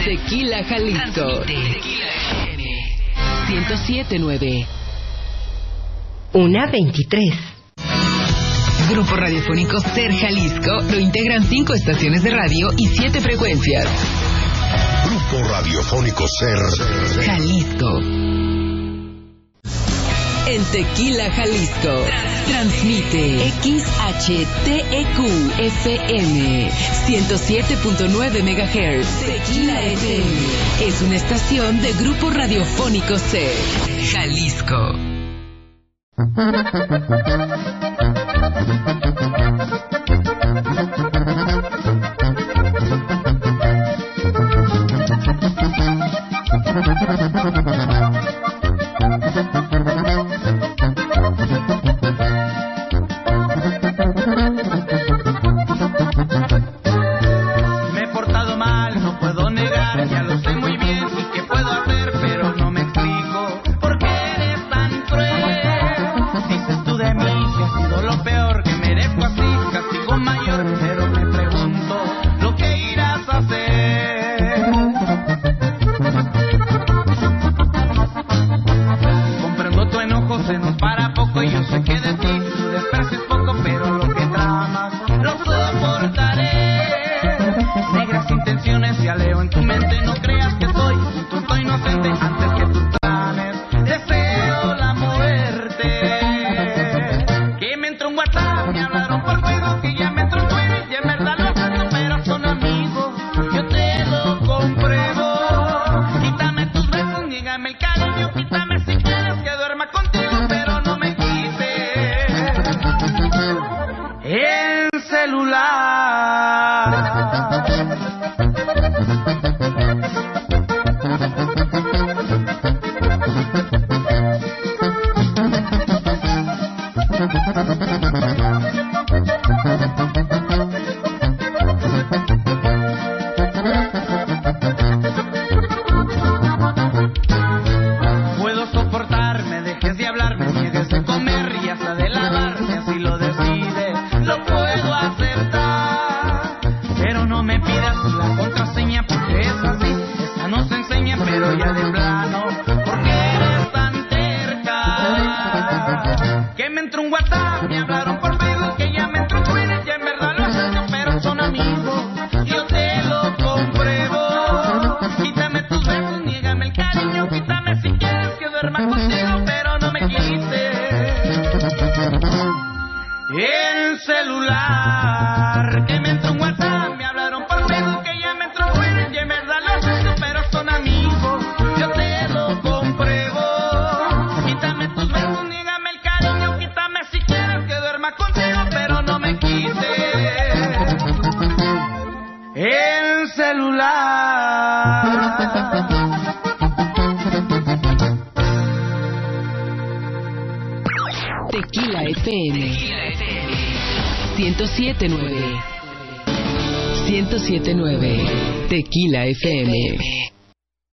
Tequila Jalisco. 107.9. 1:23. Grupo Radiofónico Ser Jalisco lo integran 5 estaciones de radio y 7 frecuencias. Grupo Radiofónico Ser Jalisco. En Tequila, Jalisco, transmite XHTEQ FM 107.9 MHz. Tequila FM es una estación de Grupo Radiofónico Ser Jalisco. Me he portado mal, no puedo negar, ya lo sé muy bien y qué puedo hacer, pero no me explico por qué eres tan cruel. Dices tú de mí que ha sido lo peor, que merezco así castigo mayor, pero me pregunto lo que irás a hacer. Comprendo tu enojo, se nos para poco y yo sé que de ti tu desprecio es poco, pero lo que tramas lo soportaré. Negras intenciones ya leo en tu mente, no creas que soy un tonto inocente. Antes que tus planes deseo la muerte. Que me entró un WhatsApp, me hablaron por juego, que ya me entró un Twitter, y en verdad lo siento, pero son amigos, yo te lo compruebo. Quítame tus besos, niégame el cariño, quítame si quieres que duerma contigo, pero no me quites el celular. Puedo soportar, me dejes de hablar, me niegues de comer y hasta de lavar, si así lo decides, lo puedo aceptar. Pero no me pidas la contraseña porque es así, esta no se enseña, pero ya de plano, porque eres tan terca. Que me entró un WhatsApp, me hablaron por Facebook, que ya me entró un Twitter, ya en verdad lo siento, pero son amigos, yo te lo compruebo. Quítame tus besos, niégame el cariño, quítame si quieres que duerma contigo, pero no me quites el celular. Que me entró un WhatsApp, me hablaron por Facebook, que ya me entró un Twitter, y en verdad lo siento, pero son amigos, yo te lo compruebo. Quítame tus besos, niégame el cariño, quítame si quieres que duerma contigo, pero no me quites el celular. Tequila FM 107.9. 107.9. Tequila FM.